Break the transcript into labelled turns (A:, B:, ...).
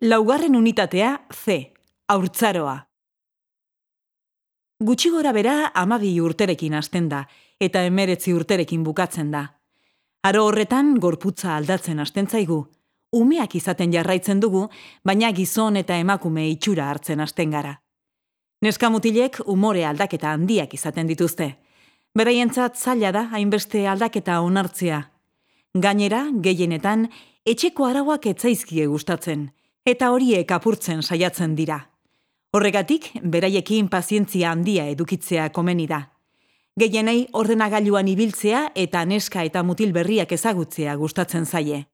A: Laugarren unitatea C. Haurtzaroa. Gutxi gora bera 12 urterekin hasten da, eta 19 urterekin bukatzen da. Aro horretan gorputza aldatzen hasten zaigu. Umeak izaten jarraitzen dugu, baina gizon eta emakume itxura hartzen hasten gara. Neskamutilek umore aldaketa handiak izaten dituzte. Beraientzat zaila da hainbeste aldaketa onartzea. Gainera, gehienetan, etxeko arauak ez zaizkie gustatzen, eta horiek apurtzen saiatzen dira. Horregatik, beraiekin pazientzia handia edukitzea komeni da. Gehienei ordenagailuan ibiltzea eta neska eta mutil berriak ezagutzea gustatzen zaie.